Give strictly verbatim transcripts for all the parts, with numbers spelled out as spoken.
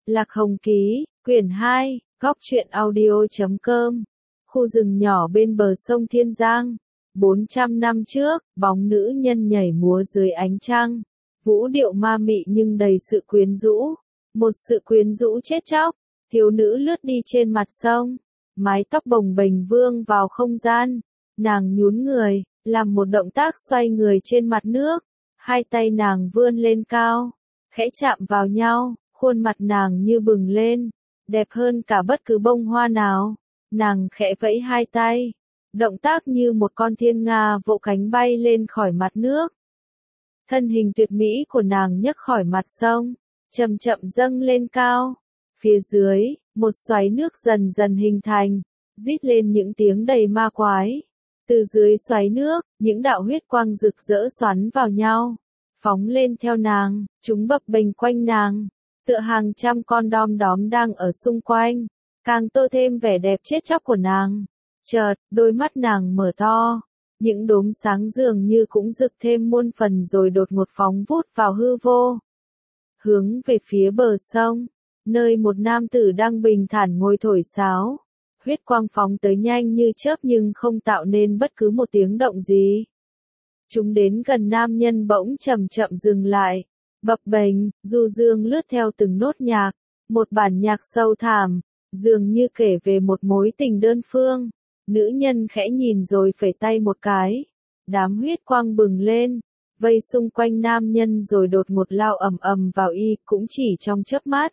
Lạc Hồng Ký, quyển hai, góc truyện audio.com. Khu rừng nhỏ bên bờ sông Thiên Giang. bốn trăm năm trước, bóng nữ nhân nhảy múa dưới ánh trăng. Vũ điệu ma mị nhưng đầy sự quyến rũ. Một sự quyến rũ chết chóc. Thiếu nữ lướt đi trên mặt sông. Mái tóc bồng bềnh vương vào không gian. Nàng nhún người, làm một động tác xoay người trên mặt nước. Hai tay nàng vươn lên cao, khẽ chạm vào nhau, khuôn mặt nàng như bừng lên, đẹp hơn cả bất cứ bông hoa nào. Nàng khẽ vẫy hai tay, động tác như một con thiên nga vỗ cánh bay lên khỏi mặt nước. Thân hình tuyệt mỹ của nàng nhấc khỏi mặt sông, chậm chậm dâng lên cao. Phía dưới, một xoáy nước dần dần hình thành, rít lên những tiếng đầy ma quái. Từ dưới xoáy nước, những đạo huyết quang rực rỡ xoắn vào nhau, phóng lên theo nàng, chúng bập bềnh quanh nàng, tựa hàng trăm con đom đóm đang ở xung quanh, càng tô thêm vẻ đẹp chết chóc của nàng. Chợt, đôi mắt nàng mở to, những đốm sáng dường như cũng rực thêm muôn phần rồi đột ngột phóng vút vào hư vô. Hướng về phía bờ sông, nơi một nam tử đang bình thản ngồi thổi sáo. Huyết quang phóng tới nhanh như chớp nhưng không tạo nên bất cứ một tiếng động gì. Chúng đến gần nam nhân bỗng chậm chậm dừng lại, bập bềnh, du dương lướt theo từng nốt nhạc, một bản nhạc sâu thẳm, dường như kể về một mối tình đơn phương. Nữ nhân khẽ nhìn rồi phẩy tay một cái, đám huyết quang bừng lên, vây xung quanh nam nhân rồi đột ngột lao ầm ầm vào y, cũng chỉ trong chớp mắt.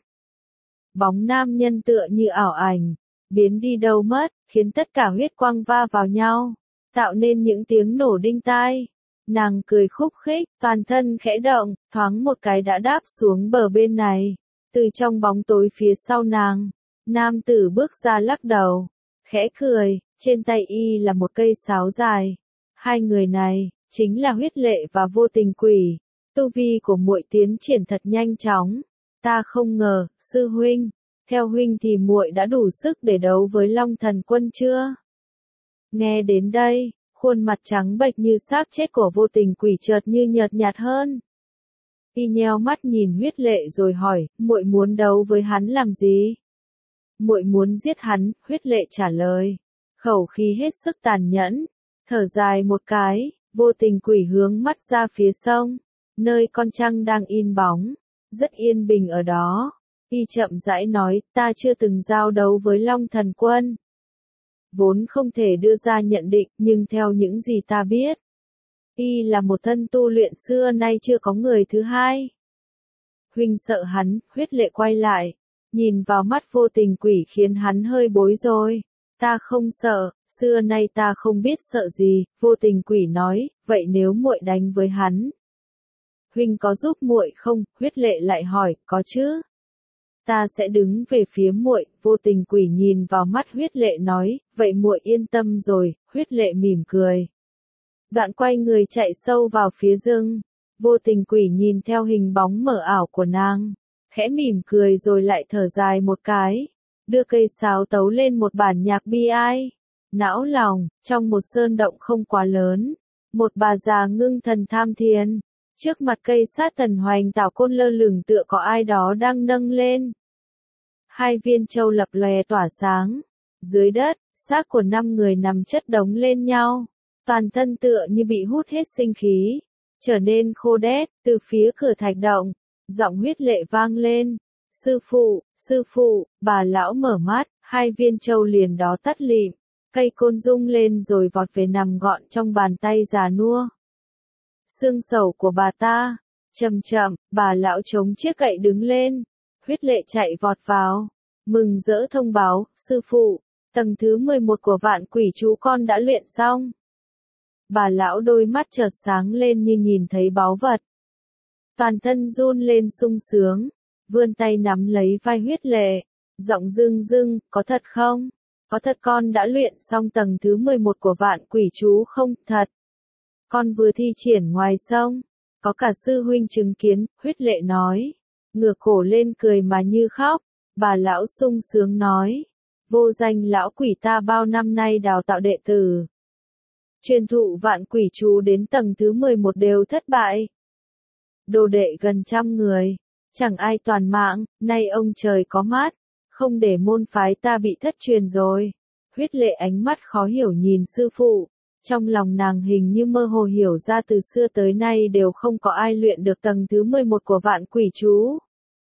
Bóng nam nhân tựa như ảo ảnh, biến đi đâu mất, khiến tất cả huyết quang va vào nhau, tạo nên những tiếng nổ đinh tai. Nàng cười khúc khích, toàn thân khẽ động, thoáng một cái đã đáp xuống bờ bên này. Từ trong bóng tối phía sau nàng, nam tử bước ra lắc đầu, khẽ cười, trên tay y là một cây sáo dài. Hai người này, chính là Huyết Lệ và Vô Tình Quỷ. Tu vi của muội tiến triển thật nhanh chóng. Ta không ngờ, sư huynh, theo huynh thì muội đã đủ sức để đấu với Long Thần Quân chưa? Nghe đến đây, khuôn mặt trắng bệch như xác chết của Vô Tình Quỷ chợt như nhợt nhạt hơn. Y nheo mắt nhìn Huyết Lệ rồi hỏi, muội muốn đấu với hắn làm gì? Muội muốn giết hắn, Huyết Lệ trả lời, khẩu khí hết sức tàn nhẫn. Thở dài một cái, Vô Tình Quỷ hướng mắt ra phía sông, nơi con trăng đang in bóng, rất yên bình ở đó. Y chậm rãi nói, ta chưa từng giao đấu với Long Thần Quân. Vốn không thể đưa ra nhận định, nhưng theo những gì ta biết, y là một thân tu luyện xưa nay chưa có người thứ hai. Huynh sợ hắn, Huyết Lệ quay lại, nhìn vào mắt Vô Tình Quỷ khiến hắn hơi bối rối. Ta không sợ, xưa nay ta không biết sợ gì, Vô Tình Quỷ nói, vậy nếu muội đánh với hắn, huynh có giúp muội không? Huyết Lệ lại hỏi, có chứ. Ta sẽ đứng về phía muội. Vô Tình Quỷ nhìn vào mắt Huyết Lệ nói, vậy muội yên tâm rồi. Huyết Lệ mỉm cười, đoạn quay người chạy sâu vào phía rừng. Vô Tình Quỷ nhìn theo hình bóng mờ ảo của nàng, khẽ mỉm cười rồi lại thở dài một cái, đưa cây sáo tấu lên một bản nhạc bi ai. Não lòng, trong một sơn động không quá lớn, một bà già ngưng thần tham thiền. Trước mặt cây sát thần hoành tảo côn lơ lửng tựa có ai đó đang nâng lên. Hai viên châu lập lòe tỏa sáng. Dưới đất, xác của năm người nằm chất đống lên nhau. Toàn thân tựa như bị hút hết sinh khí, trở nên khô đét. Từ phía cửa thạch động, giọng Huyết Lệ vang lên. Sư phụ, sư phụ, bà lão mở mắt, hai viên châu liền đó tắt lịm. Cây côn rung lên rồi vọt về nằm gọn trong bàn tay già nua. Xương sầu của bà ta, chậm chậm, bà lão chống chiếc gậy đứng lên. Huyết Lệ chạy vọt vào, mừng rỡ thông báo, sư phụ, tầng thứ mười một của vạn quỷ chú con đã luyện xong. Bà lão đôi mắt chợt sáng lên như nhìn thấy báu vật. Toàn thân run lên sung sướng, vươn tay nắm lấy vai Huyết Lệ, giọng rưng rưng, có thật không? Có thật con đã luyện xong tầng thứ mười một của vạn quỷ chú không? Thật. Con vừa thi triển ngoài sông, có cả sư huynh chứng kiến. Huyết Lệ nói, ngửa cổ lên cười mà như khóc. Bà lão sung sướng nói, vô danh lão quỷ ta bao năm nay đào tạo đệ tử, truyền thụ vạn quỷ chú đến tầng thứ mười một đều thất bại. Đồ đệ gần trăm người, Chẳng ai toàn mạng, nay ông trời có mắt, không để môn phái ta bị thất truyền rồi. Huyết lệ ánh mắt khó hiểu nhìn sư phụ, trong lòng nàng hình như mơ hồ hiểu ra từ xưa tới nay đều không có ai luyện được tầng thứ mười một của vạn quỷ chú.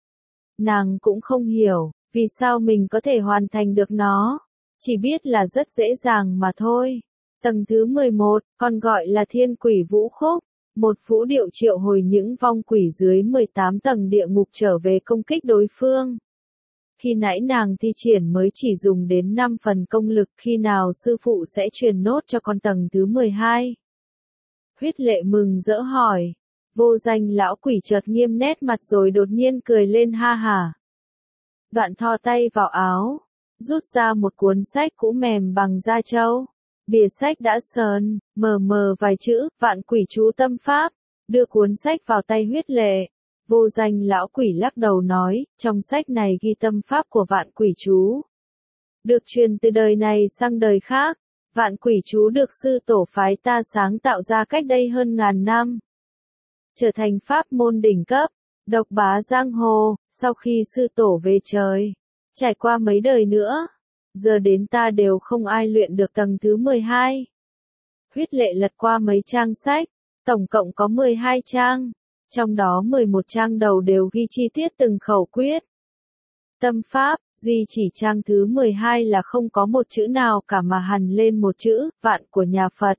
Nàng cũng không hiểu, vì sao mình có thể hoàn thành được nó, chỉ biết là rất dễ dàng mà thôi. Tầng thứ mười một, còn gọi là thiên quỷ vũ khúc, một vũ điệu triệu hồi những vong quỷ dưới mười tám tầng địa ngục trở về công kích đối phương. Khi nãy nàng thi triển mới chỉ dùng đến năm phần công lực, khi nào sư phụ sẽ truyền nốt cho con tầng thứ mười hai? Huyết lệ mừng rỡ hỏi. Vô danh lão quỷ chợt nghiêm nét mặt rồi đột nhiên cười lên ha hả. Đoạn thò tay vào áo, rút ra một cuốn sách cũ mềm bằng da trâu. Bìa sách đã sờn, mờ mờ vài chữ, vạn quỷ chú tâm pháp, đưa cuốn sách vào tay huyết lệ. Vô danh lão quỷ lắc đầu nói, trong sách này ghi tâm pháp của vạn quỷ chú. Được truyền từ đời này sang đời khác, vạn quỷ chú được sư tổ phái ta sáng tạo ra cách đây hơn ngàn năm. Trở thành pháp môn đỉnh cấp, độc bá giang hồ, sau khi sư tổ về trời. Trải qua mấy đời nữa, giờ đến ta đều không ai luyện được tầng thứ mười hai. Huyết lệ lật qua mấy trang sách, tổng cộng có mười hai trang. Trong đó mười một trang đầu đều ghi chi tiết từng khẩu quyết. Tâm pháp, duy chỉ trang thứ mười hai là không có một chữ nào cả mà hằn lên một chữ, vạn của nhà Phật.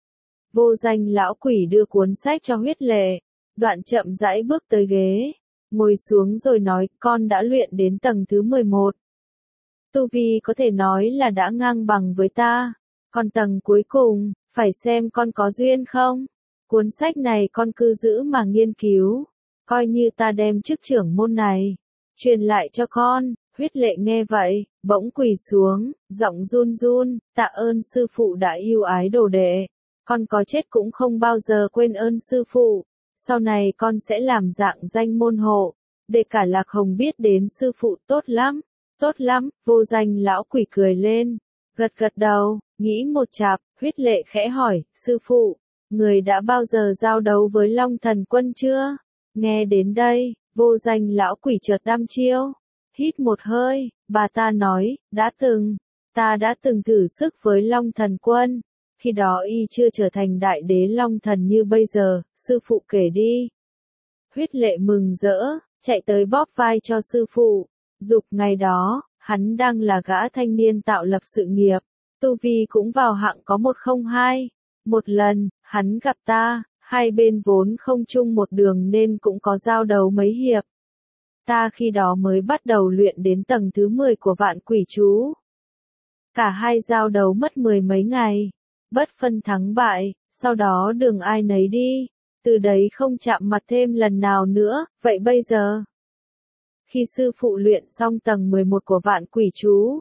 Vô danh lão quỷ đưa cuốn sách cho huyết lệ, đoạn chậm rãi bước tới ghế, ngồi xuống rồi nói, con đã luyện đến tầng thứ mười một. Tu vi có thể nói là đã ngang bằng với ta, còn tầng cuối cùng, phải xem con có duyên không. Cuốn sách này con cứ giữ mà nghiên cứu, coi như ta đem chức trưởng môn này, truyền lại cho con. Huyết lệ nghe vậy, bỗng quỳ xuống, giọng run run, tạ ơn sư phụ đã yêu ái đồ đệ, con có chết cũng không bao giờ quên ơn sư phụ, sau này con sẽ làm dạng danh môn hộ, để cả Lạc Hồng biết đến sư phụ. Tốt lắm, tốt lắm. Vô danh lão quỷ cười lên, gật gật đầu, nghĩ một chạp. Huyết lệ khẽ hỏi, sư phụ, người đã bao giờ giao đấu với Long Thần Quân chưa? Nghe đến đây, vô danh lão quỷ chợt đăm chiêu, hít một hơi, bà ta nói, đã từng, ta đã từng thử sức với Long Thần Quân, khi đó y chưa trở thành đại đế Long Thần như bây giờ, sư phụ kể đi. Huyết lệ mừng rỡ, chạy tới bóp vai cho sư phụ, dục ngày đó, hắn đang là gã thanh niên tạo lập sự nghiệp, tu vi cũng vào hạng có một không hai. Một lần, hắn gặp ta, hai bên vốn không chung một đường nên cũng có giao đấu mấy hiệp. Ta khi đó mới bắt đầu luyện đến tầng thứ mười của vạn quỷ chú. Cả hai giao đấu mất mười mấy ngày, bất phân thắng bại, sau đó đường ai nấy đi, từ đấy không chạm mặt thêm lần nào nữa. Vậy bây giờ, khi sư phụ luyện xong tầng mười một của vạn quỷ chú,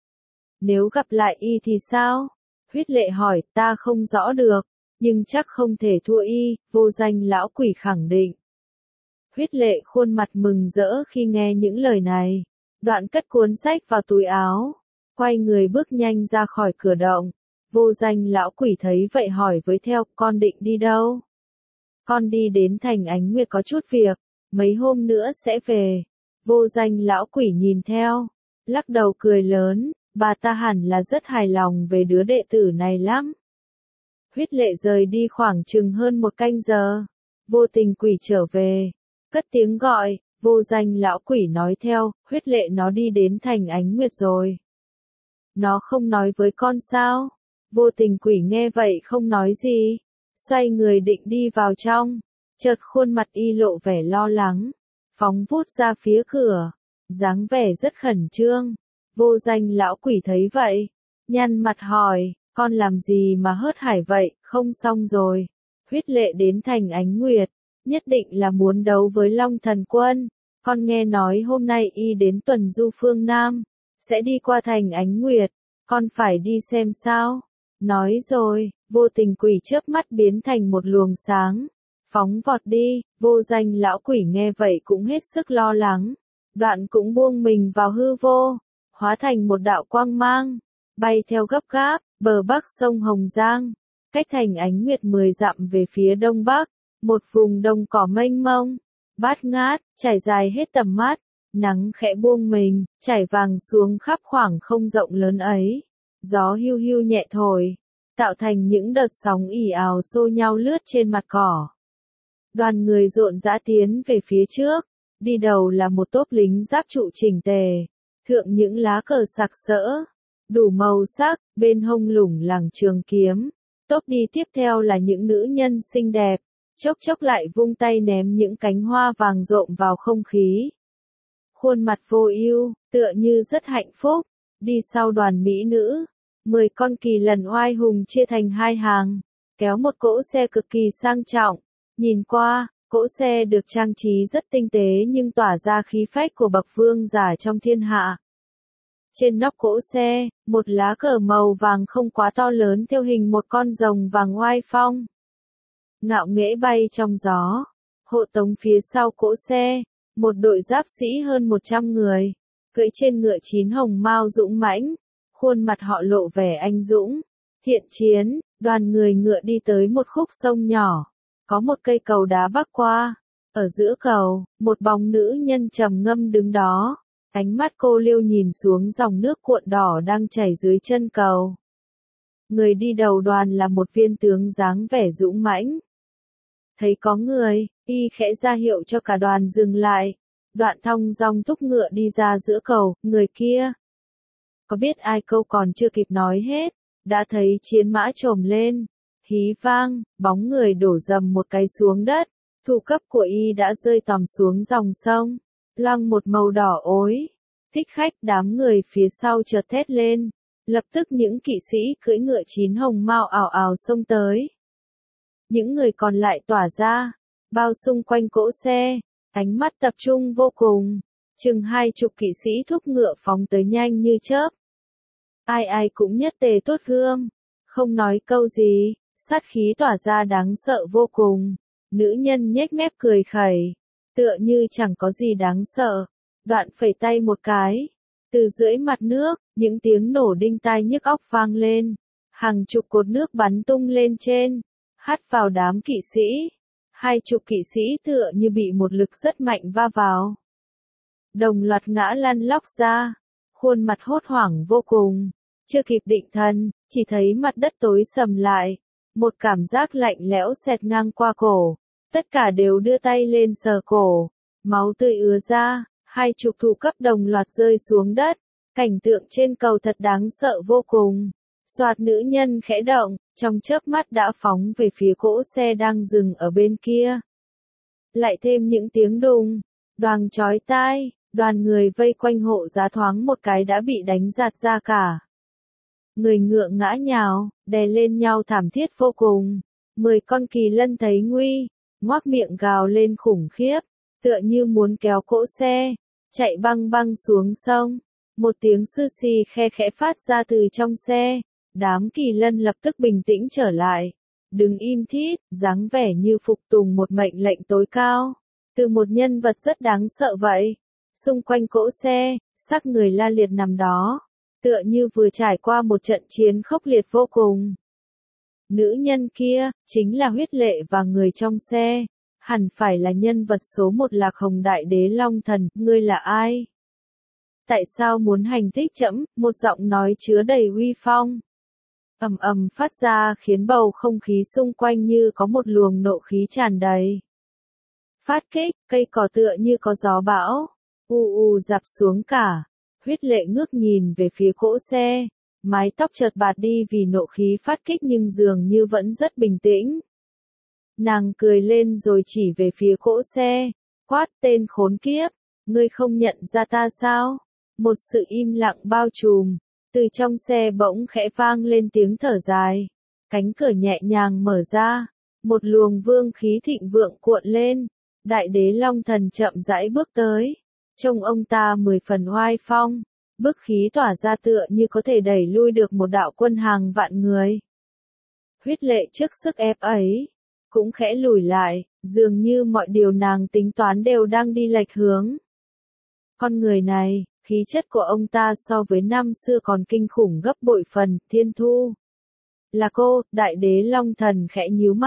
nếu gặp lại y thì sao? Huyết lệ hỏi, ta không rõ được, nhưng chắc không thể thua y. Vô danh lão quỷ khẳng định. Huyết lệ khuôn mặt mừng rỡ khi nghe những lời này, đoạn cất cuốn sách vào túi áo, quay người bước nhanh ra khỏi cửa động. Vô danh lão quỷ thấy vậy hỏi với theo, con định đi đâu? Con đi đến thành Ánh Nguyệt có chút việc, mấy hôm nữa sẽ về. Vô danh lão quỷ nhìn theo, lắc đầu cười lớn, bà ta hẳn là rất hài lòng về đứa đệ tử này lắm. Huyết lệ rời đi khoảng chừng hơn một canh giờ, vô tình quỷ trở về, cất tiếng gọi. Vô danh lão quỷ nói theo, huyết lệ nó đi đến thành Ánh Nguyệt rồi. Nó không nói với con sao? Vô tình quỷ nghe vậy không nói gì, xoay người định đi vào trong, chợt khuôn mặt y lộ vẻ lo lắng, phóng vút ra phía cửa, dáng vẻ rất khẩn trương. Vô danh lão quỷ thấy vậy, nhăn mặt hỏi, con làm gì mà hớt hải vậy, không xong rồi. Huyết lệ đến thành Ánh Nguyệt, nhất định là muốn đấu với Long Thần Quân, con nghe nói hôm nay y đến tuần du phương Nam, sẽ đi qua thành Ánh Nguyệt, con phải đi xem sao. Nói rồi, vô tình quỷ chớp mắt biến thành một luồng sáng, phóng vọt đi. Vô danh lão quỷ nghe vậy cũng hết sức lo lắng, đoạn cũng buông mình vào hư vô, hóa thành một đạo quang mang, bay theo gấp gáp, bờ bắc sông Hồng Giang, cách thành Ánh Nguyệt mười dặm về phía đông bắc, một vùng đồng cỏ mênh mông, bát ngát, trải dài hết tầm mắt, nắng khẽ buông mình, trải vàng xuống khắp khoảng không rộng lớn ấy. Gió hiu hiu nhẹ thổi, tạo thành những đợt sóng ỉ ào xô nhau lướt trên mặt cỏ. Đoàn người rộn rã tiến về phía trước, đi đầu là một tốp lính giáp trụ chỉnh tề, thượng những lá cờ sặc sỡ, đủ màu sắc, bên hông lủng lẳng trường kiếm. Tốp đi tiếp theo là những nữ nhân xinh đẹp, chốc chốc lại vung tay ném những cánh hoa vàng rộm vào không khí. Khuôn mặt vô ưu, tựa như rất hạnh phúc, đi sau đoàn mỹ nữ. Mười con kỳ lân oai hùng chia thành hai hàng, kéo một cỗ xe cực kỳ sang trọng. Nhìn qua, cỗ xe được trang trí rất tinh tế nhưng tỏa ra khí phách của bậc vương giả trong thiên hạ. Trên nóc cỗ xe, một lá cờ màu vàng không quá to lớn theo hình một con rồng vàng oai phong. Ngạo nghễ bay trong gió. Hộ tống phía sau cỗ xe, một đội giáp sĩ hơn một trăm người, cưỡi trên ngựa chín hồng mao dũng mãnh, khuôn mặt họ lộ vẻ anh dũng, thiện chiến. Đoàn người ngựa đi tới một khúc sông nhỏ, có một cây cầu đá bắc qua. Ở giữa cầu, một bóng nữ nhân trầm ngâm đứng đó. Ánh mắt cô liêu nhìn xuống dòng nước cuộn đỏ đang chảy dưới chân cầu. Người đi đầu đoàn là một viên tướng dáng vẻ dũng mãnh. Thấy có người, y khẽ ra hiệu cho cả đoàn dừng lại. Đoạn thong dong thúc ngựa đi ra giữa cầu, người kia. Có biết ai câu còn chưa kịp nói hết, đã thấy chiến mã trồm lên. Hí vang, bóng người đổ dầm một cái xuống đất. Thủ cấp của y đã rơi tòm xuống dòng sông. Loang một màu đỏ ối. Thích khách, đám người phía sau chợt thét lên. Lập tức những kỵ sĩ cưỡi ngựa chín hồng mao ào ào xông tới. Những người còn lại tỏa ra, bao xung quanh cỗ xe, ánh mắt tập trung vô cùng. Chừng hai chục kỵ sĩ thúc ngựa phóng tới nhanh như chớp. Ai ai cũng nhất tề tốt gươm, không nói câu gì, sát khí tỏa ra đáng sợ vô cùng. Nữ nhân nhếch mép cười khẩy, tựa như chẳng có gì đáng sợ. Đoạn phẩy tay một cái, từ dưới mặt nước, những tiếng nổ đinh tai nhức óc vang lên. Hàng chục cột nước bắn tung lên trên, hắt vào đám kỵ sĩ. Hai chục kỵ sĩ tựa như bị một lực rất mạnh va vào. Đồng loạt ngã lăn lóc ra, khuôn mặt hốt hoảng vô cùng. Chưa kịp định thần, chỉ thấy mặt đất tối sầm lại. Một cảm giác lạnh lẽo xẹt ngang qua cổ. Tất cả đều đưa tay lên sờ cổ. Máu tươi ứa ra, hai chục thủ cấp đồng loạt rơi xuống đất. Cảnh tượng trên cầu thật đáng sợ vô cùng. Soạt nữ nhân khẽ động, trong chớp mắt đã phóng về phía cỗ xe đang dừng ở bên kia. Lại thêm những tiếng đùng, đoàng chói tai, đoàn người vây quanh hộ giá thoáng một cái đã bị đánh giạt ra cả. Người ngựa ngã nhào, đè lên nhau thảm thiết vô cùng. Mười con kỳ lân thấy nguy, ngoác miệng gào lên khủng khiếp, tựa như muốn kéo cỗ xe, chạy băng băng xuống sông. Một tiếng sư xì khe khẽ phát ra từ trong xe. Đám kỳ lân lập tức bình tĩnh trở lại. Đứng im thít, dáng vẻ như phục tùng một mệnh lệnh tối cao. Từ một nhân vật rất đáng sợ vậy. Xung quanh cỗ xe, xác người la liệt nằm đó. Tựa như vừa trải qua một trận chiến khốc liệt vô cùng. Nữ nhân kia, chính là Huyết Lệ và người trong xe. Hẳn phải là nhân vật số một Lạc Hồng Đại Đế Long Thần. Ngươi là ai? Tại sao muốn hành thích trẫm? Một giọng nói chứa đầy uy phong. Ầm ầm phát ra khiến bầu không khí xung quanh như có một luồng nộ khí tràn đầy. Phát kích, cây cỏ tựa như có gió bão. U u dạp xuống cả. Huyết Lệ ngước nhìn về phía cỗ xe. Mái tóc chợt bạt đi vì nộ khí phát kích nhưng dường như vẫn rất bình tĩnh. Nàng cười lên rồi chỉ về phía cỗ xe. Quát, tên khốn kiếp. Ngươi không nhận ra ta sao? Một sự im lặng bao trùm. Từ trong xe bỗng khẽ vang lên tiếng thở dài. Cánh cửa nhẹ nhàng mở ra. Một luồng vương khí thịnh vượng cuộn lên. Đại đế Long Thần chậm rãi bước tới. Trông ông ta mười phần oai phong. Bức khí tỏa ra tựa như có thể đẩy lui được một đạo quân hàng vạn người. Huyết Lệ trước sức ép ấy. Cũng khẽ lùi lại. Dường như mọi điều nàng tính toán đều đang đi lệch hướng. Con người này, khí chất của ông ta so với năm xưa còn kinh khủng gấp bội phần. Thiên Thu. Là cô, Đại đế Long Thần khẽ nhíu mắt.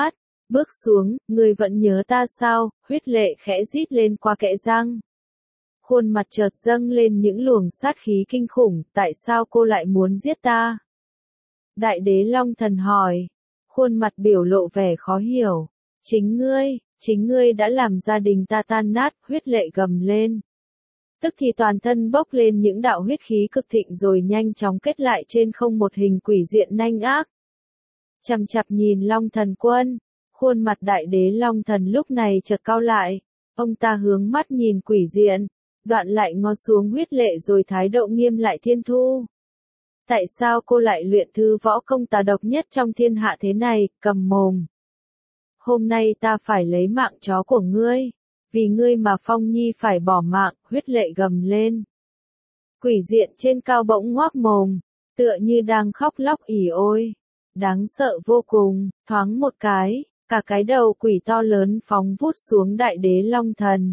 Bước xuống, ngươi vẫn nhớ ta sao, huyết lệ khẽ rít lên qua kẽ răng. Khuôn mặt chợt dâng lên những luồng sát khí kinh khủng, tại sao cô lại muốn giết ta? Đại đế Long Thần hỏi, khuôn mặt biểu lộ vẻ khó hiểu. Chính ngươi, chính ngươi đã làm gia đình ta tan nát, huyết lệ gầm lên. Tức thì toàn thân bốc lên những đạo huyết khí cực thịnh rồi nhanh chóng kết lại trên không một hình quỷ diện nanh ác. Chằm chằm nhìn Long Thần Quân, khuôn mặt đại đế Long Thần lúc này chợt cau lại, ông ta hướng mắt nhìn quỷ diện, đoạn lại ngó xuống huyết lệ rồi thái độ nghiêm lại Thiên Thu. Tại sao cô lại luyện thư võ công tà độc nhất trong thiên hạ thế này, cầm mồm. Hôm nay ta phải lấy mạng chó của ngươi, vì ngươi mà Phong Nhi phải bỏ mạng, huyết lệ gầm lên. Quỷ diện trên cao bỗng ngoác mồm, tựa như đang khóc lóc ỉ ôi. Đáng sợ vô cùng, thoáng một cái, cả cái đầu quỷ to lớn phóng vút xuống đại đế Long Thần.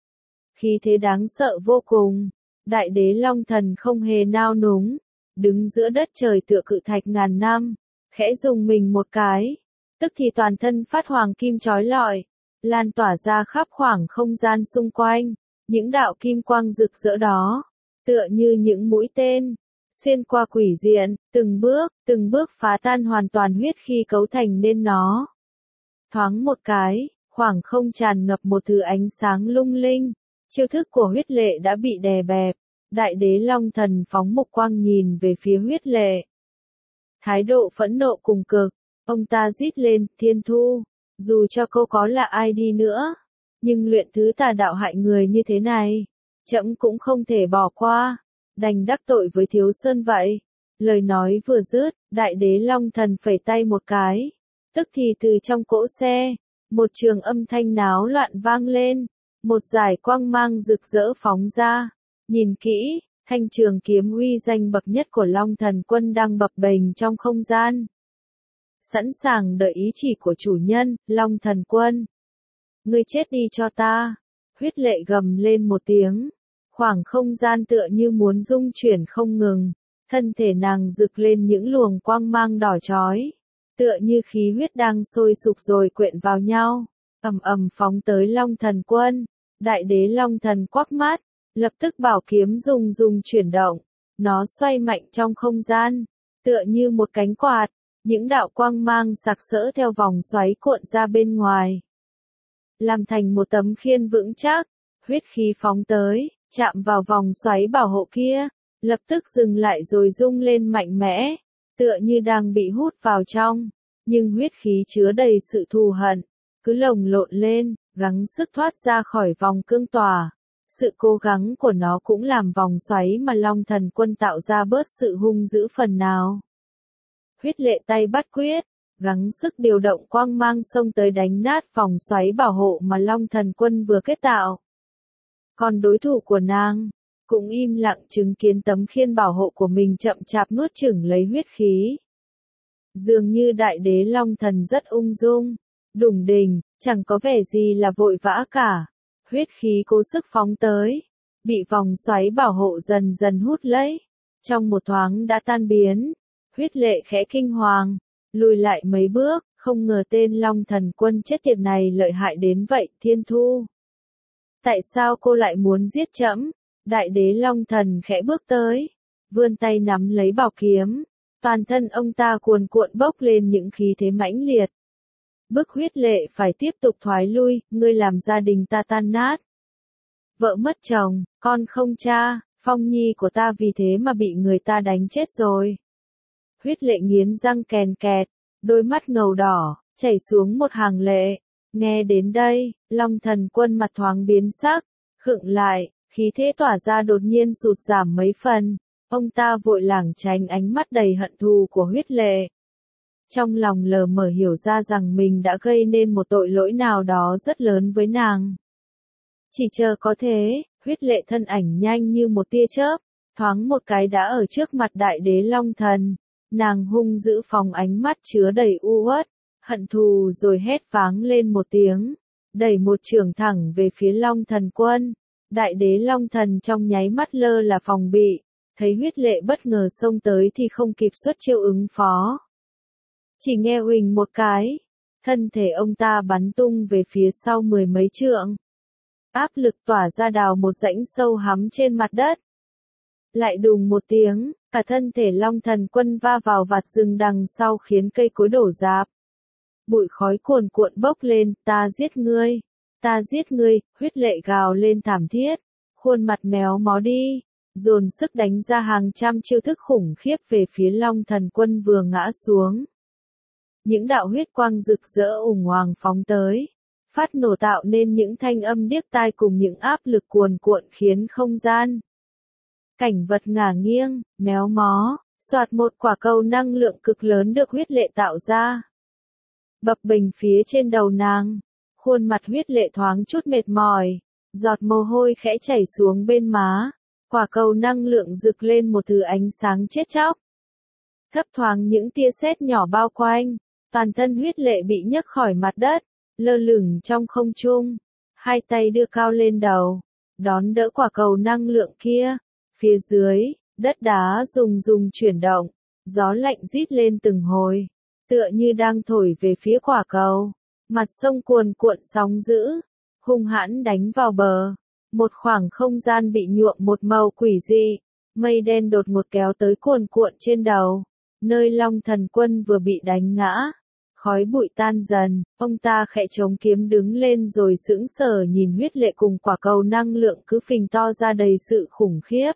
Khí thế đáng sợ vô cùng, đại đế Long Thần không hề nao núng, đứng giữa đất trời tựa cự thạch ngàn năm, khẽ dùng mình một cái, tức thì toàn thân phát hoàng kim chói lọi, lan tỏa ra khắp khoảng không gian xung quanh, những đạo kim quang rực rỡ đó, tựa như những mũi tên, xuyên qua quỷ diện, từng bước, từng bước phá tan hoàn toàn huyết khí cấu thành nên nó. Thoáng một cái, khoảng không tràn ngập một thứ ánh sáng lung linh, chiêu thức của huyết lệ đã bị đè bẹp, đại đế Long Thần phóng mục quang nhìn về phía huyết lệ. Thái độ phẫn nộ cùng cực, ông ta rít lên, Thiên Thu, dù cho cô có là ai đi nữa, nhưng luyện thứ tà đạo hại người như thế này, trẫm cũng không thể bỏ qua, đành đắc tội với Thiếu Sơn vậy. Lời nói vừa dứt, đại đế Long Thần phẩy tay một cái, tức thì từ trong cỗ xe, một trường âm thanh náo loạn vang lên, một dải quang mang rực rỡ phóng ra, nhìn kỹ, thanh trường kiếm uy danh bậc nhất của Long Thần Quân đang bập bềnh trong không gian. Sẵn sàng đợi ý chỉ của chủ nhân, Long Thần Quân. Ngươi chết đi cho ta. Huyết lệ gầm lên một tiếng. Khoảng không gian tựa như muốn rung chuyển không ngừng. Thân thể nàng rực lên những luồng quang mang đỏ chói. Tựa như khí huyết đang sôi sục rồi quyện vào nhau. Ầm ầm phóng tới Long Thần Quân. Đại đế Long Thần quắc mắt. Lập tức bảo kiếm rung rung chuyển động. Nó xoay mạnh trong không gian. Tựa như một cánh quạt. Những đạo quang mang sặc sỡ theo vòng xoáy cuộn ra bên ngoài. Làm thành một tấm khiên vững chắc, huyết khí phóng tới, chạm vào vòng xoáy bảo hộ kia, lập tức dừng lại rồi rung lên mạnh mẽ, tựa như đang bị hút vào trong, nhưng huyết khí chứa đầy sự thù hận, cứ lồng lộn lên, gắng sức thoát ra khỏi vòng cương tỏa. Sự cố gắng của nó cũng làm vòng xoáy mà Long Thần Quân tạo ra bớt sự hung dữ phần nào. Huyết lệ tay bắt quyết, gắng sức điều động quang mang xông tới đánh nát vòng xoáy bảo hộ mà Long Thần Quân vừa kết tạo. Còn đối thủ của nàng, cũng im lặng chứng kiến tấm khiên bảo hộ của mình chậm chạp nuốt chửng lấy huyết khí. Dường như đại đế Long Thần rất ung dung, đủng đỉnh, chẳng có vẻ gì là vội vã cả. Huyết khí cố sức phóng tới, bị vòng xoáy bảo hộ dần dần hút lấy, trong một thoáng đã tan biến. Huyết lệ khẽ kinh hoàng, lùi lại mấy bước, không ngờ tên Long Thần Quân chết tiệt này lợi hại đến vậy, Thiên Thu. Tại sao cô lại muốn giết trẫm? Đại đế Long Thần khẽ bước tới, vươn tay nắm lấy bảo kiếm, toàn thân ông ta cuồn cuộn bốc lên những khí thế mãnh liệt. Bức huyết lệ phải tiếp tục thoái lui, ngươi làm gia đình ta tan nát. Vợ mất chồng, con không cha, Phong Nhi của ta vì thế mà bị người ta đánh chết rồi. Huyết lệ nghiến răng kèn kẹt, đôi mắt ngầu đỏ, chảy xuống một hàng lệ. Nghe đến đây, Long Thần Quân mặt thoáng biến sắc, khựng lại, khí thế tỏa ra đột nhiên sụt giảm mấy phần. Ông ta vội lảng tránh ánh mắt đầy hận thù của huyết lệ. Trong lòng lờ mờ hiểu ra rằng mình đã gây nên một tội lỗi nào đó rất lớn với nàng. Chỉ chờ có thế, huyết lệ thân ảnh nhanh như một tia chớp, thoáng một cái đã ở trước mặt đại đế Long Thần. Nàng hung dữ phóng ánh mắt chứa đầy u uất, hận thù rồi hét váng lên một tiếng, đẩy một chưởng thẳng về phía Long Thần Quân. Đại đế Long Thần trong nháy mắt lơ là phòng bị, thấy huyết lệ bất ngờ xông tới thì không kịp xuất chiêu ứng phó. Chỉ nghe huỳnh một cái, thân thể ông ta bắn tung về phía sau mười mấy trượng. Áp lực tỏa ra đào một rãnh sâu hắm trên mặt đất. Lại đùng một tiếng, cả thân thể Long Thần Quân va vào vạt rừng đằng sau khiến cây cối đổ rạp. Bụi khói cuồn cuộn bốc lên, ta giết ngươi, ta giết ngươi, huyết lệ gào lên thảm thiết, khuôn mặt méo mó đi, dồn sức đánh ra hàng trăm chiêu thức khủng khiếp về phía Long Thần Quân vừa ngã xuống. Những đạo huyết quang rực rỡ ùng hoàng phóng tới, phát nổ tạo nên những thanh âm điếc tai cùng những áp lực cuồn cuộn khiến không gian cảnh vật ngả nghiêng, méo mó, soạt một quả cầu năng lượng cực lớn được huyết lệ tạo ra. Bập bềnh phía trên đầu nàng, khuôn mặt huyết lệ thoáng chút mệt mỏi, giọt mồ hôi khẽ chảy xuống bên má, quả cầu năng lượng rực lên một thứ ánh sáng chết chóc. Thấp thoáng những tia sét nhỏ bao quanh, toàn thân huyết lệ bị nhấc khỏi mặt đất, lơ lửng trong không trung, hai tay đưa cao lên đầu, đón đỡ quả cầu năng lượng kia. Phía dưới, đất đá rùng rùng chuyển động, gió lạnh rít lên từng hồi, tựa như đang thổi về phía quả cầu. Mặt sông cuồn cuộn sóng dữ, hung hãn đánh vào bờ. Một khoảng không gian bị nhuộm một màu quỷ dị, mây đen đột ngột kéo tới cuồn cuộn trên đầu, nơi Long Thần Quân vừa bị đánh ngã. Khói bụi tan dần, ông ta khẽ chống kiếm đứng lên rồi sững sờ nhìn huyết lệ cùng quả cầu năng lượng cứ phình to ra đầy sự khủng khiếp.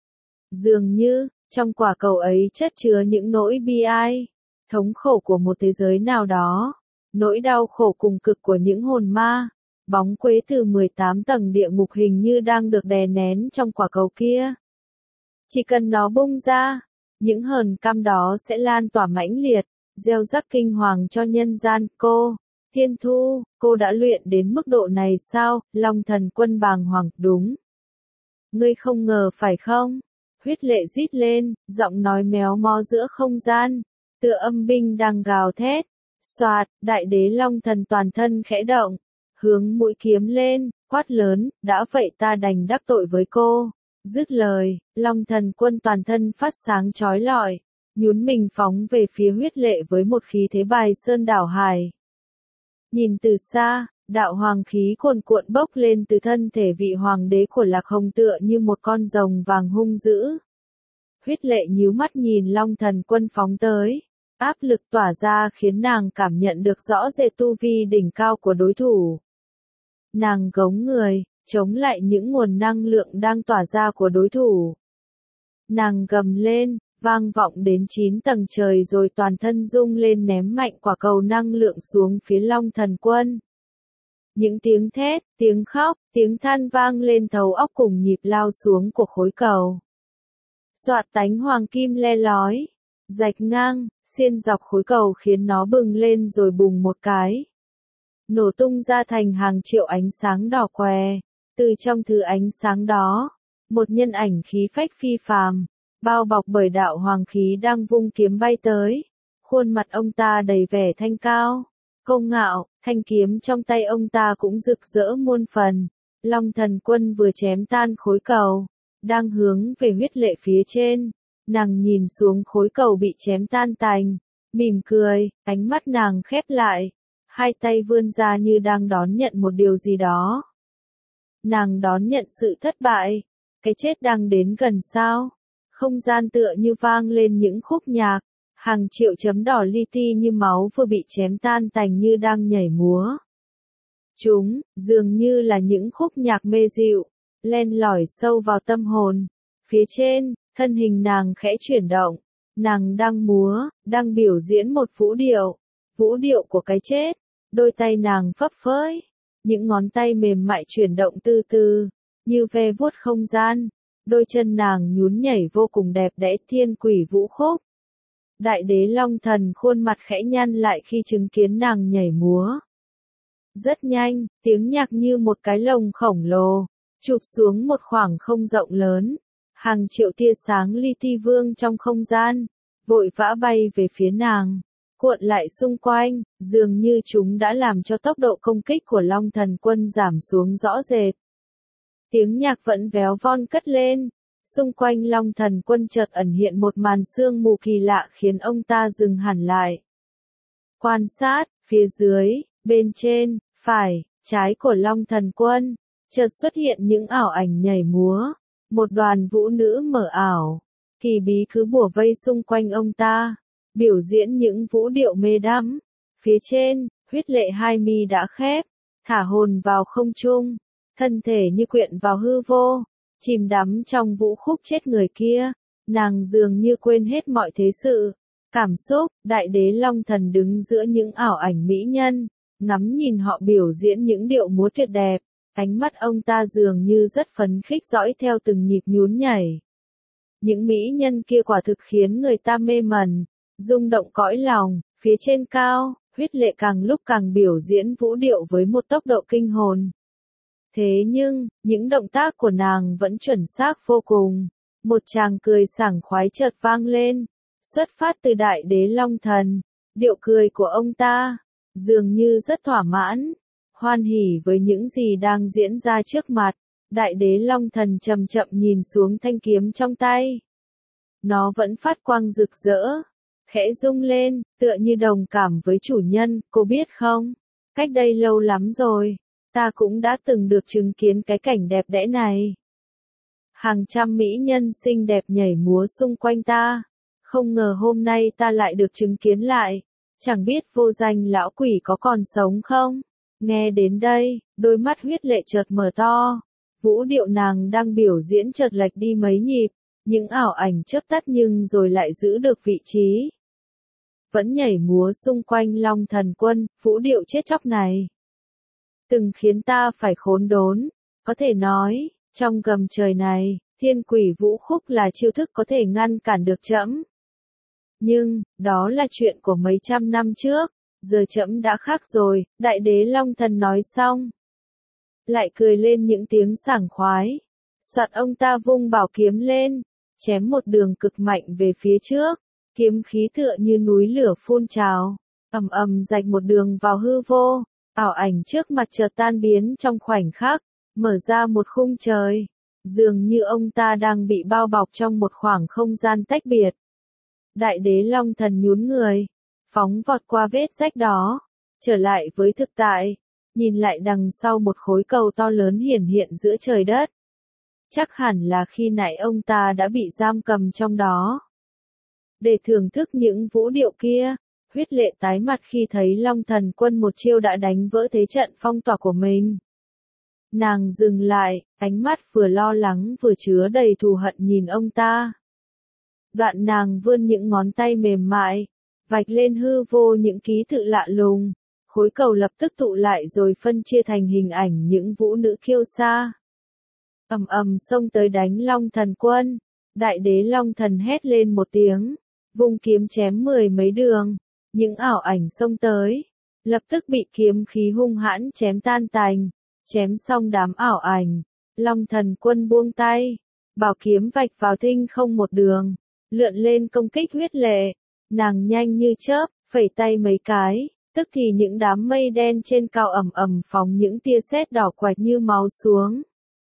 Dường như, trong quả cầu ấy chất chứa những nỗi bi ai, thống khổ của một thế giới nào đó, nỗi đau khổ cùng cực của những hồn ma. Bóng quế từ mười tám tầng địa ngục hình như đang được đè nén trong quả cầu kia. Chỉ cần nó bung ra, những hờn căm đó sẽ lan tỏa mãnh liệt, gieo rắc kinh hoàng cho nhân gian. Cô, Thiên Thu, cô đã luyện đến mức độ này sao? Long Thần Quân bàng hoàng, đúng. Ngươi không ngờ phải không? Huyết lệ rít lên, giọng nói méo mó giữa không gian, tựa âm binh đang gào thét. Soạt, đại đế Long Thần toàn thân khẽ động, hướng mũi kiếm lên, quát lớn, đã vậy ta đành đắc tội với cô. Dứt lời, Long Thần Quân toàn thân phát sáng chói lọi, nhún mình phóng về phía huyết lệ với một khí thế bài sơn đảo hải. Nhìn từ xa, đạo hoàng khí cuồn cuộn bốc lên từ thân thể vị hoàng đế của Lạc Hồng tựa như một con rồng vàng hung dữ. Huyết lệ nhíu mắt nhìn Long Thần Quân phóng tới, áp lực tỏa ra khiến nàng cảm nhận được rõ rệt tu vi đỉnh cao của đối thủ. Nàng gống người, chống lại những nguồn năng lượng đang tỏa ra của đối thủ. Nàng gầm lên, vang vọng đến chín tầng trời rồi toàn thân rung lên ném mạnh quả cầu năng lượng xuống phía Long Thần Quân. Những tiếng thét, tiếng khóc, tiếng than vang lên thấu óc cùng nhịp lao xuống của khối cầu. Soạt tánh hoàng kim le lói, rạch ngang, xiên dọc khối cầu khiến nó bừng lên rồi bùng một cái. Nổ tung ra thành hàng triệu ánh sáng đỏ què. Từ trong thứ ánh sáng đó, một nhân ảnh khí phách phi phàm, bao bọc bởi đạo hoàng khí đang vung kiếm bay tới. Khuôn mặt ông ta đầy vẻ thanh cao, công ngạo, thanh kiếm trong tay ông ta cũng rực rỡ muôn phần. Long Thần Quân vừa chém tan khối cầu, đang hướng về huyết lệ phía trên. Nàng nhìn xuống khối cầu bị chém tan tành, mỉm cười, ánh mắt nàng khép lại, hai tay vươn ra như đang đón nhận một điều gì đó. Nàng đón nhận sự thất bại, cái chết đang đến gần sao? Không gian tựa như vang lên những khúc nhạc, hàng triệu chấm đỏ li ti như máu vừa bị chém tan tành như đang nhảy múa. Chúng, dường như là những khúc nhạc mê dịu, len lỏi sâu vào tâm hồn. Phía trên, thân hình nàng khẽ chuyển động, nàng đang múa, đang biểu diễn một vũ điệu, vũ điệu của cái chết. Đôi tay nàng phấp phới, những ngón tay mềm mại chuyển động từ từ, như ve vuốt không gian. Đôi chân nàng nhún nhảy vô cùng đẹp đẽ, thiên quỷ vũ khúc. Đại đế Long Thần khuôn mặt khẽ nhăn lại khi chứng kiến nàng nhảy múa. Rất nhanh, tiếng nhạc như một cái lồng khổng lồ, chụp xuống một khoảng không rộng lớn. Hàng triệu tia sáng li ti vương trong không gian, vội vã bay về phía nàng, cuộn lại xung quanh, dường như chúng đã làm cho tốc độ công kích của Long Thần Quân giảm xuống rõ rệt. Tiếng nhạc vẫn véo von cất lên, xung quanh Long Thần Quân chợt ẩn hiện một màn sương mù kỳ lạ khiến ông ta dừng hẳn lại. Quan sát, Phía dưới, bên trên, phải, trái của Long Thần Quân, chợt xuất hiện những ảo ảnh nhảy múa, một đoàn vũ nữ mở ảo, kỳ bí cứ bủa vây xung quanh ông ta, biểu diễn những vũ điệu mê đắm. Phía trên, huyết lệ hai mi đã khép, thả hồn vào không trung, thân thể như quyện vào hư vô, chìm đắm trong vũ khúc chết người kia, nàng dường như quên hết mọi thế sự, cảm xúc. Đại đế Long Thần đứng giữa những ảo ảnh mỹ nhân, ngắm nhìn họ biểu diễn những điệu múa tuyệt đẹp, ánh mắt ông ta dường như rất phấn khích dõi theo từng nhịp nhún nhảy. Những mỹ nhân kia quả thực khiến người ta mê mẩn, rung động cõi lòng. Phía trên cao, huyết lệ càng lúc càng biểu diễn vũ điệu với một tốc độ kinh hồn. Thế nhưng, những động tác của nàng vẫn chuẩn xác vô cùng. Một tràng cười sảng khoái chợt vang lên, xuất phát từ đại đế Long Thần. Điệu cười của ông ta, dường như rất thỏa mãn, hoan hỉ với những gì đang diễn ra trước mặt. Đại đế Long Thần chậm chậm nhìn xuống thanh kiếm trong tay. Nó vẫn phát quang rực rỡ, khẽ rung lên, tựa như đồng cảm với chủ nhân. Cô biết không, cách đây lâu lắm rồi, ta cũng đã từng được chứng kiến cái cảnh đẹp đẽ này. Hàng trăm mỹ nhân xinh đẹp nhảy múa xung quanh ta, không ngờ hôm nay ta lại được chứng kiến lại. Chẳng biết vô danh lão quỷ có còn sống không? Nghe đến đây, đôi mắt huyết lệ chợt mở to, vũ điệu nàng đang biểu diễn chợt lệch đi mấy nhịp, những ảo ảnh chớp tắt nhưng rồi lại giữ được vị trí. Vẫn nhảy múa xung quanh Long Thần Quân, vũ điệu chết chóc này từng khiến ta phải khốn đốn. Có thể nói, trong gầm trời này, thiên quỷ vũ khúc là chiêu thức có thể ngăn cản được trẫm. Nhưng, đó là chuyện của mấy trăm năm trước, giờ trẫm đã khác rồi. Đại đế Long Thần nói xong, lại cười lên những tiếng sảng khoái. Soạt, ông ta vung bảo kiếm lên, chém một đường cực mạnh về phía trước, kiếm khí tựa như núi lửa phun trào, ầm ầm rạch một đường vào hư vô. Ảo ảnh trước mặt chợt tan biến trong khoảnh khắc, mở ra một khung trời, dường như ông ta đang bị bao bọc trong một khoảng không gian tách biệt. Đại đế Long Thần nhún người, phóng vọt qua vết rách đó, trở lại với thực tại, nhìn lại đằng sau một khối cầu to lớn hiển hiện giữa trời đất. Chắc hẳn là khi nãy ông ta đã bị giam cầm trong đó. Để thưởng thức những vũ điệu kia, huyết lệ tái mặt khi thấy Long Thần Quân một chiêu đã đánh vỡ thế trận phong tỏa của mình. Nàng dừng lại, ánh mắt vừa lo lắng vừa chứa đầy thù hận nhìn ông ta. Đoạn nàng vươn những ngón tay mềm mại, vạch lên hư vô những ký tự lạ lùng, khối cầu lập tức tụ lại rồi phân chia thành hình ảnh những vũ nữ kiêu sa. Ầm ầm xông tới đánh Long Thần Quân, đại đế Long Thần hét lên một tiếng, vung kiếm chém mười mấy đường, những ảo ảnh xông tới, lập tức bị kiếm khí hung hãn chém tan tành. Chém xong đám ảo ảnh, Long Thần Quân buông tay, bảo kiếm vạch vào thinh không một đường, lượn lên công kích huyết lệ. Nàng nhanh như chớp, phẩy tay mấy cái, tức thì những đám mây đen trên cao ầm ầm phóng những tia sét đỏ quạch như máu xuống,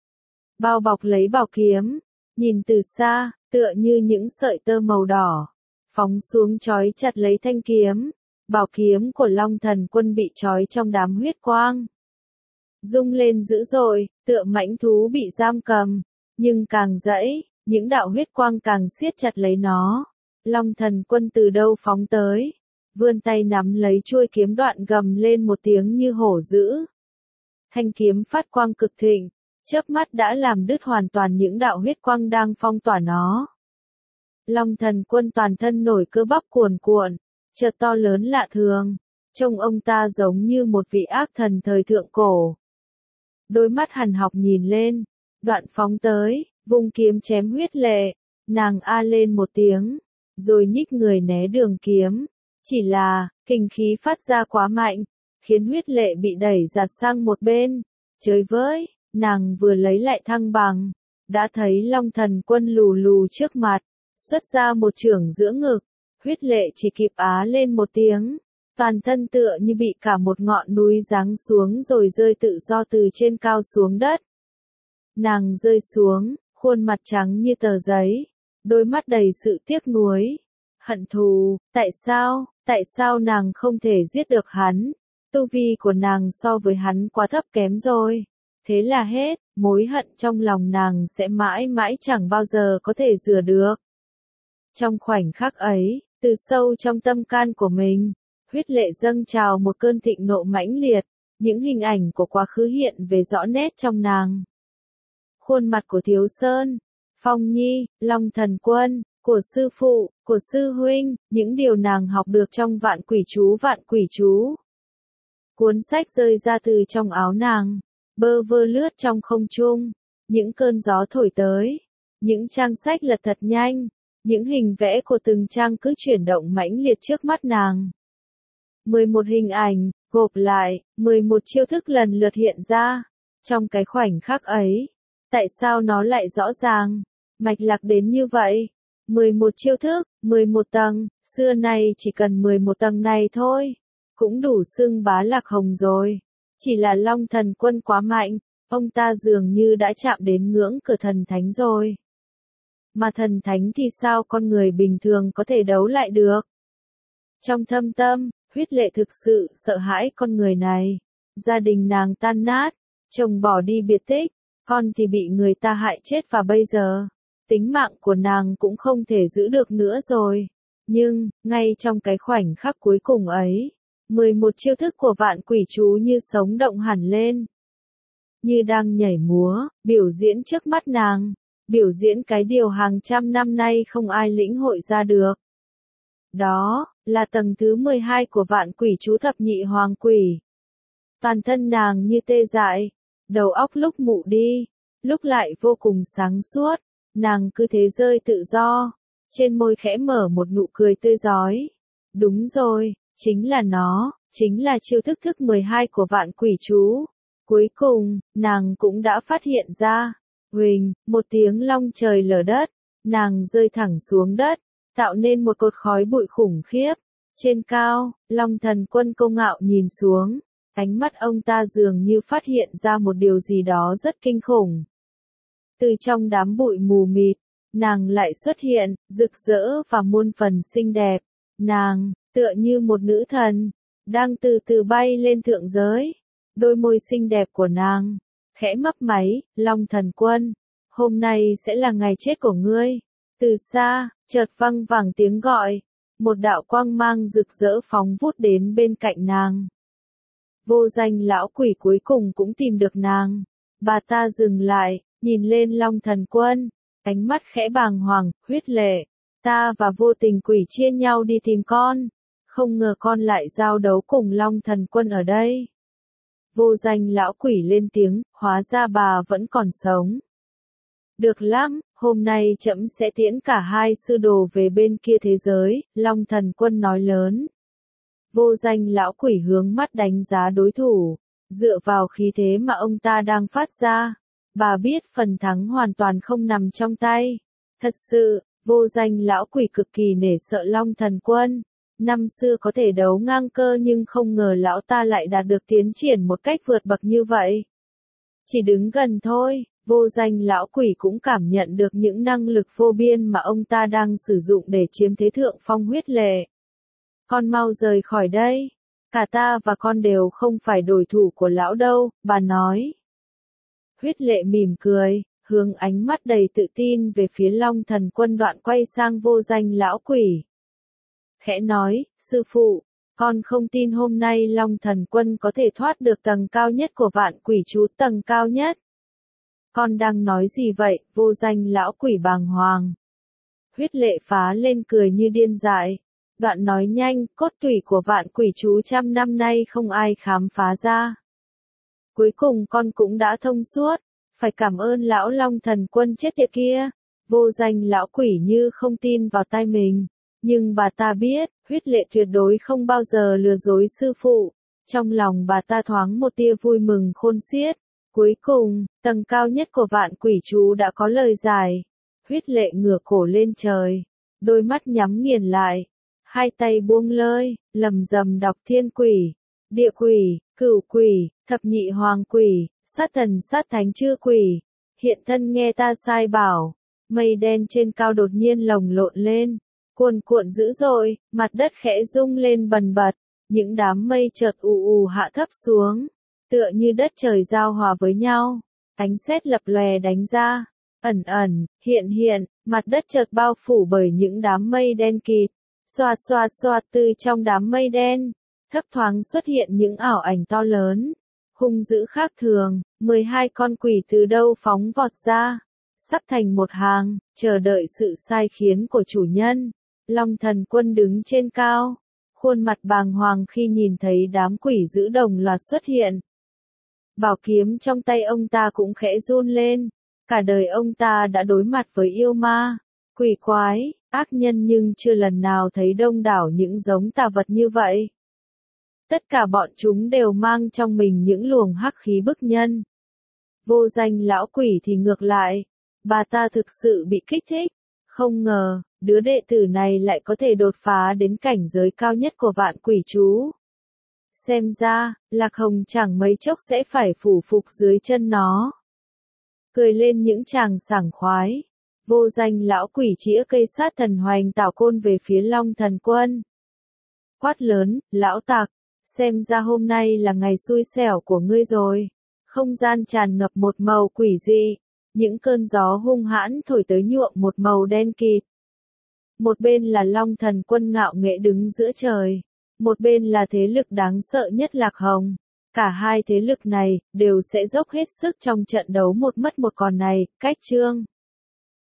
bao bọc lấy bảo kiếm, nhìn từ xa, tựa như những sợi tơ màu đỏ, phóng xuống trói chặt lấy thanh kiếm. Bảo kiếm của Long Thần Quân bị trói trong đám huyết quang, rung lên dữ dội, tựa mãnh thú bị giam cầm, nhưng càng dãy, những đạo huyết quang càng siết chặt lấy nó. Long Thần Quân từ đâu phóng tới, vươn tay nắm lấy chuôi kiếm, đoạn gầm lên một tiếng như hổ dữ. Thanh kiếm phát quang cực thịnh, chớp mắt đã làm đứt hoàn toàn những đạo huyết quang đang phong tỏa nó. Long Thần Quân toàn thân nổi cơ bắp cuồn cuộn, chợt to lớn lạ thường, trông ông ta giống như một vị ác thần thời thượng cổ. Đôi mắt hằn học nhìn lên, đoạn phóng tới, vung kiếm chém huyết lệ. Nàng a lên một tiếng, rồi nhích người né đường kiếm. Chỉ là, kình khí phát ra quá mạnh, khiến huyết lệ bị đẩy giạt sang một bên. Trời với, nàng vừa lấy lại thăng bằng, đã thấy Long Thần Quân lù lù trước mặt, xuất ra một chưởng giữa ngực. Huyết lệ chỉ kịp á lên một tiếng, toàn thân tựa như bị cả một ngọn núi giáng xuống rồi rơi tự do từ trên cao xuống đất. Nàng rơi xuống, khuôn mặt trắng như tờ giấy, đôi mắt đầy sự tiếc nuối. Hận thù, tại sao, tại sao nàng không thể giết được hắn? Tu vi của nàng so với hắn quá thấp kém rồi. Thế là hết, mối hận trong lòng nàng sẽ mãi mãi chẳng bao giờ có thể rửa được. Trong khoảnh khắc ấy, từ sâu trong tâm can của mình, huyết lệ dâng trào một cơn thịnh nộ mãnh liệt, những hình ảnh của quá khứ hiện về rõ nét trong nàng. Khuôn mặt của Thiếu Sơn, Phong Nhi, Long Thần Quân, của sư phụ, của sư huynh, những điều nàng học được trong vạn quỷ chú vạn quỷ chú. Cuốn sách rơi ra từ trong áo nàng, bơ vơ lướt trong không trung, những cơn gió thổi tới, những trang sách lật thật nhanh, những hình vẽ của từng trang cứ chuyển động mãnh liệt trước mắt nàng. mười một hình ảnh, gộp lại, mười một chiêu thức lần lượt hiện ra, trong cái khoảnh khắc ấy. Tại sao nó lại rõ ràng, mạch lạc đến như vậy? mười một chiêu thức, mười một tầng, xưa nay chỉ cần mười một tầng này thôi, cũng đủ xưng bá Lạc Hồng rồi. Chỉ là Long Thần Quân quá mạnh, ông ta dường như đã chạm đến ngưỡng cửa thần thánh rồi. Mà thần thánh thì sao con người bình thường có thể đấu lại được? Trong thâm tâm, huyết lệ thực sự sợ hãi con người này. Gia đình nàng tan nát, chồng bỏ đi biệt tích, con thì bị người ta hại chết và bây giờ, tính mạng của nàng cũng không thể giữ được nữa rồi. Nhưng, ngay trong cái khoảnh khắc cuối cùng ấy, mười một chiêu thức của vạn quỷ chú như sống động hẳn lên. Như đang nhảy múa, biểu diễn trước mắt nàng, biểu diễn cái điều hàng trăm năm nay không ai lĩnh hội ra được. Đó, là tầng thứ mười hai của vạn quỷ chú thập nhị hoàng quỷ. Toàn thân nàng như tê dại, đầu óc lúc mụ đi, lúc lại vô cùng sáng suốt, nàng cứ thế rơi tự do, trên môi khẽ mở một nụ cười tươi rói. Đúng rồi, chính là nó, chính là chiêu thức thức mười hai của vạn quỷ chú. Cuối cùng, nàng cũng đã phát hiện ra. Huỳnh, một tiếng long trời lở đất, nàng rơi thẳng xuống đất, tạo nên một cột khói bụi khủng khiếp. Trên cao, Long Thần Quân câu ngạo nhìn xuống, ánh mắt ông ta dường như phát hiện ra một điều gì đó rất kinh khủng. Từ trong đám bụi mù mịt, nàng lại xuất hiện, rực rỡ và muôn phần xinh đẹp. Nàng, tựa như một nữ thần, đang từ từ bay lên thượng giới. Đôi môi xinh đẹp của nàng khẽ mấp máy, Long Thần Quân, hôm nay sẽ là ngày chết của ngươi. Từ xa, chợt vang vẳng tiếng gọi, một đạo quang mang rực rỡ phóng vút đến bên cạnh nàng. Vô danh lão quỷ cuối cùng cũng tìm được nàng. Bà ta dừng lại, nhìn lên Long Thần Quân, ánh mắt khẽ bàng hoàng, huyết lệ, ta và vô tình quỷ chia nhau đi tìm con, không ngờ con lại giao đấu cùng Long Thần Quân ở đây. Vô danh lão quỷ lên tiếng, hóa ra bà vẫn còn sống. Được lắm, hôm nay trẫm sẽ tiễn cả hai sư đồ về bên kia thế giới, Long Thần Quân nói lớn. Vô danh lão quỷ hướng mắt đánh giá đối thủ, dựa vào khí thế mà ông ta đang phát ra. Bà biết phần thắng hoàn toàn không nằm trong tay. Thật sự, vô danh lão quỷ cực kỳ nể sợ Long Thần Quân. Năm xưa có thể đấu ngang cơ nhưng không ngờ lão ta lại đạt được tiến triển một cách vượt bậc như vậy. Chỉ đứng gần thôi, vô danh lão quỷ cũng cảm nhận được những năng lực vô biên mà ông ta đang sử dụng để chiếm thế thượng phong. Huyết lệ, con mau rời khỏi đây. Cả ta và con đều không phải đối thủ của lão đâu, bà nói. Huyết lệ mỉm cười, hướng ánh mắt đầy tự tin về phía Long Thần Quân, đoạn quay sang vô danh lão quỷ. Khẽ nói, sư phụ, con không tin hôm nay Long Thần Quân có thể thoát được tầng cao nhất của vạn quỷ chú, tầng cao nhất. Con đang nói gì vậy? Vô danh lão quỷ bàng hoàng. Huyết lệ phá lên cười như điên dại. Đoạn nói nhanh, cốt tủy của vạn quỷ chú trăm năm nay không ai khám phá ra. Cuối cùng con cũng đã thông suốt, phải cảm ơn lão Long Thần Quân chết tiệt kia. Vô danh lão quỷ như không tin vào tai mình. Nhưng bà ta biết, huyết lệ tuyệt đối không bao giờ lừa dối sư phụ. Trong lòng bà ta thoáng một tia vui mừng khôn xiết. Cuối cùng, tầng cao nhất của vạn quỷ chú đã có lời giải. Huyết lệ ngửa cổ lên trời, đôi mắt nhắm nghiền lại, hai tay buông lơi, lầm rầm đọc thiên quỷ, địa quỷ, cửu quỷ, thập nhị hoàng quỷ, sát thần sát thánh chư quỷ. Hiện thân nghe ta sai bảo, mây đen trên cao đột nhiên lồng lộn lên. Cuồn cuộn dữ dội, mặt đất khẽ rung lên bần bật, những đám mây chợt ù ù hạ thấp xuống, tựa như đất trời giao hòa với nhau, ánh sét lập lòe đánh ra, ẩn ẩn, hiện hiện, mặt đất chợt bao phủ bởi những đám mây đen kịt, xoạt xoạt xoạt từ trong đám mây đen, thấp thoáng xuất hiện những ảo ảnh to lớn, hung dữ khác thường, mười hai con quỷ từ đâu phóng vọt ra, sắp thành một hàng, chờ đợi sự sai khiến của chủ nhân. Long Thần Quân đứng trên cao, khuôn mặt bàng hoàng khi nhìn thấy đám quỷ dữ đồng loạt xuất hiện. Bảo kiếm trong tay ông ta cũng khẽ run lên, cả đời ông ta đã đối mặt với yêu ma, quỷ quái, ác nhân nhưng chưa lần nào thấy đông đảo những giống tà vật như vậy. Tất cả bọn chúng đều mang trong mình những luồng hắc khí bức nhân. Vô Danh lão quỷ thì ngược lại, bà ta thực sự bị kích thích, không ngờ, đứa đệ tử này lại có thể đột phá đến cảnh giới cao nhất của vạn quỷ chú. Xem ra, Lạc Hồng chẳng mấy chốc sẽ phải phủ phục dưới chân nó. Cười lên những chàng sảng khoái, Vô Danh lão quỷ chĩa cây sát thần hoành tạo côn về phía Long Thần Quân. Quát lớn, lão tặc, xem ra hôm nay là ngày xui xẻo của ngươi rồi. Không gian tràn ngập một màu quỷ dị, những cơn gió hung hãn thổi tới nhuộm một màu đen kịt. Một bên là Long Thần Quân ngạo nghễ đứng giữa trời, một bên là thế lực đáng sợ nhất Lạc Hồng. Cả hai thế lực này đều sẽ dốc hết sức trong trận đấu một mất một còn này. Cách chương